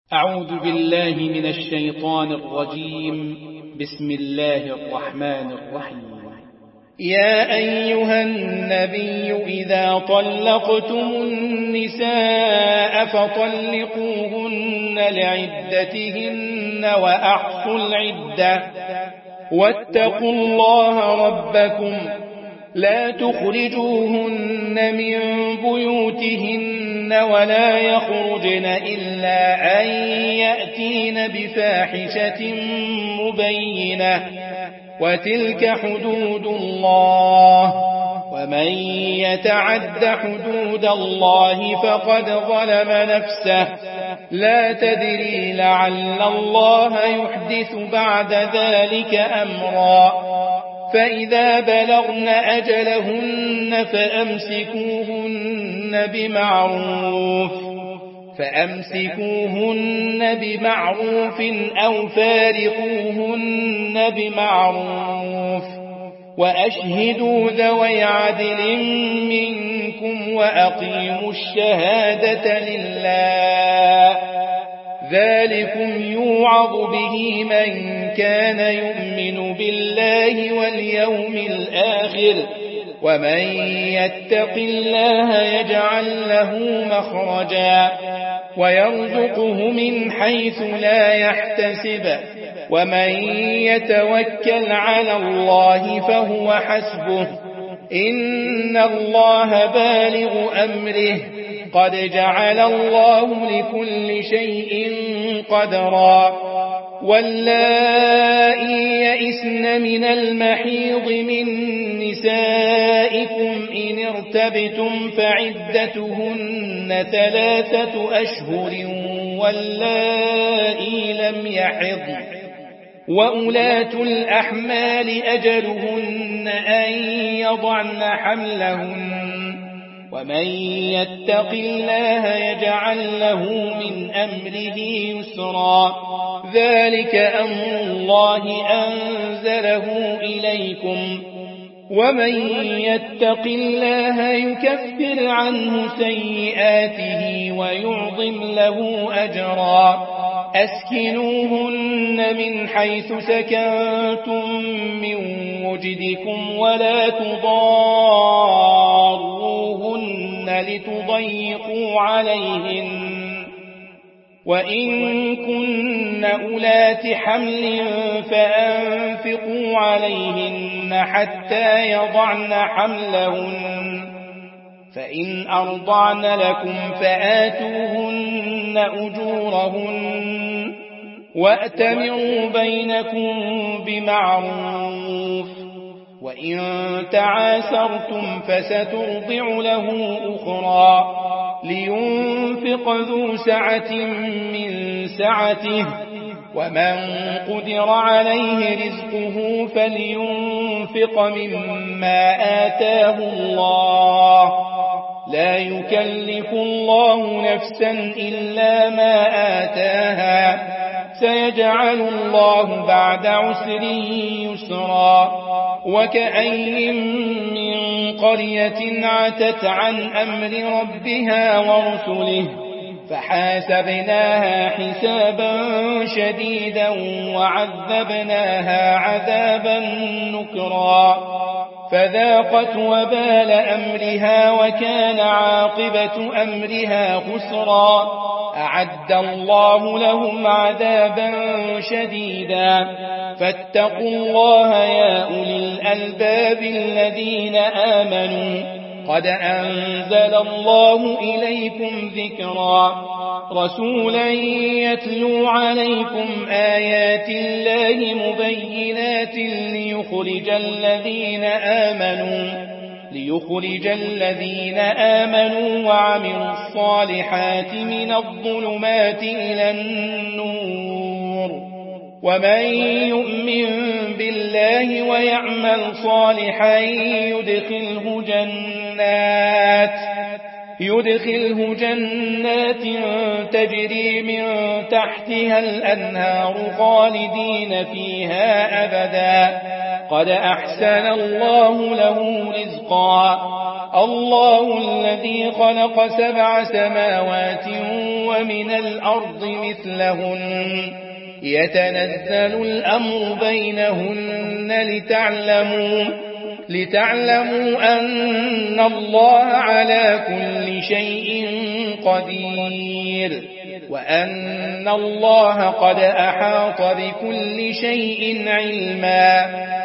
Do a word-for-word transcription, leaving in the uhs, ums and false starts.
أعوذ بالله من الشيطان الرجيم. بسم الله الرحمن الرحيم. يا أيها النبي إذا طلقتم النساء فطلقوهن لعدتهن وأحصوا العدة واتقوا الله ربكم لا تخرجوهن من بيوتهن ولا يخرجن إلا أن يأتين بفاحشة مبينة وتلك حدود الله ومن يتعد حدود الله فقد ظلم نفسه لا تدري لعل الله يحدث بعد ذلك أمرا فإذا بلغن أجلهن فأمسكوهن بمعروف فأمسكوهن بمعروف أو فارقوهن بمعروف وأشهدوا ذوي عدل منكم وأقيموا الشهادة لله ذلكم يوعظ به من كان يؤمن بالله واليوم الآخر ومن يتق الله يجعل له مخرجا ويرزقه من حيث لا يحتسب ومن يتوكل على الله فهو حسبه إن الله بالغ أمره قد جعل الله لكل شيء قدرا واللائي يئسن من المحيض من نسائكم إن ارتبتم فعدتهن ثلاثة أشهر واللائي لم يحضن وأولاة الأحمال أجلهن أن يضعن حملهن ومن يتق الله يجعل له من أمره يسرا ذلك أمر الله أنزله إليكم ومن يتق الله يكفر عنه سيئاته ويعظم له أجرا أسكنوهن من حيث سكنتم من وجدكم ولا تضاروهن لتضيقوا عليهن وإن كن أولات حمل فأنفقوا عليهن حتى يضعن حملهن فإن أرضعن لكم فآتوهن أجورهن وأتمروا بينكم بمعروف وإن تعاسرتم فسترضع له أخرى لينفق ذو سعة من سعته ومن قدر عليه رزقه فلينفق مما آتاه الله لا يكلف الله نفسا إلا ما آتاها سيجعل الله بعد عسر يسرا وكأي من قرية عتت عن أمر ربها ورسله فحاسبناها حسابا شديدا وعذبناها عذابا نكرا فذاقت وبال أمرها وكان عاقبة أمرها خسرا أعد الله لهم عذابا شديدا فاتقوا الله يا أولي الألباب الذين آمنوا قد أنزل الله إليكم ذكرا رسولا يتلو عليكم آيات الله مبينات ليخرج الذين آمنوا ليخرج الذين آمنوا وعملوا الصالحات من الظلمات إلى النور ومن يؤمن بالله ويعمل صالحا يدخله جنات يدخله جنات تجري من تحتها الأنهار خالدين فيها أبدا قد أحسن الله له رزقا الله الذي خلق سبع سماوات ومن الأرض مثلهن يتنزل الأمر بينهن لتعلموا لتعلموا أن الله على كل شيء قدير وأن الله قد أحاط بكل شيء علما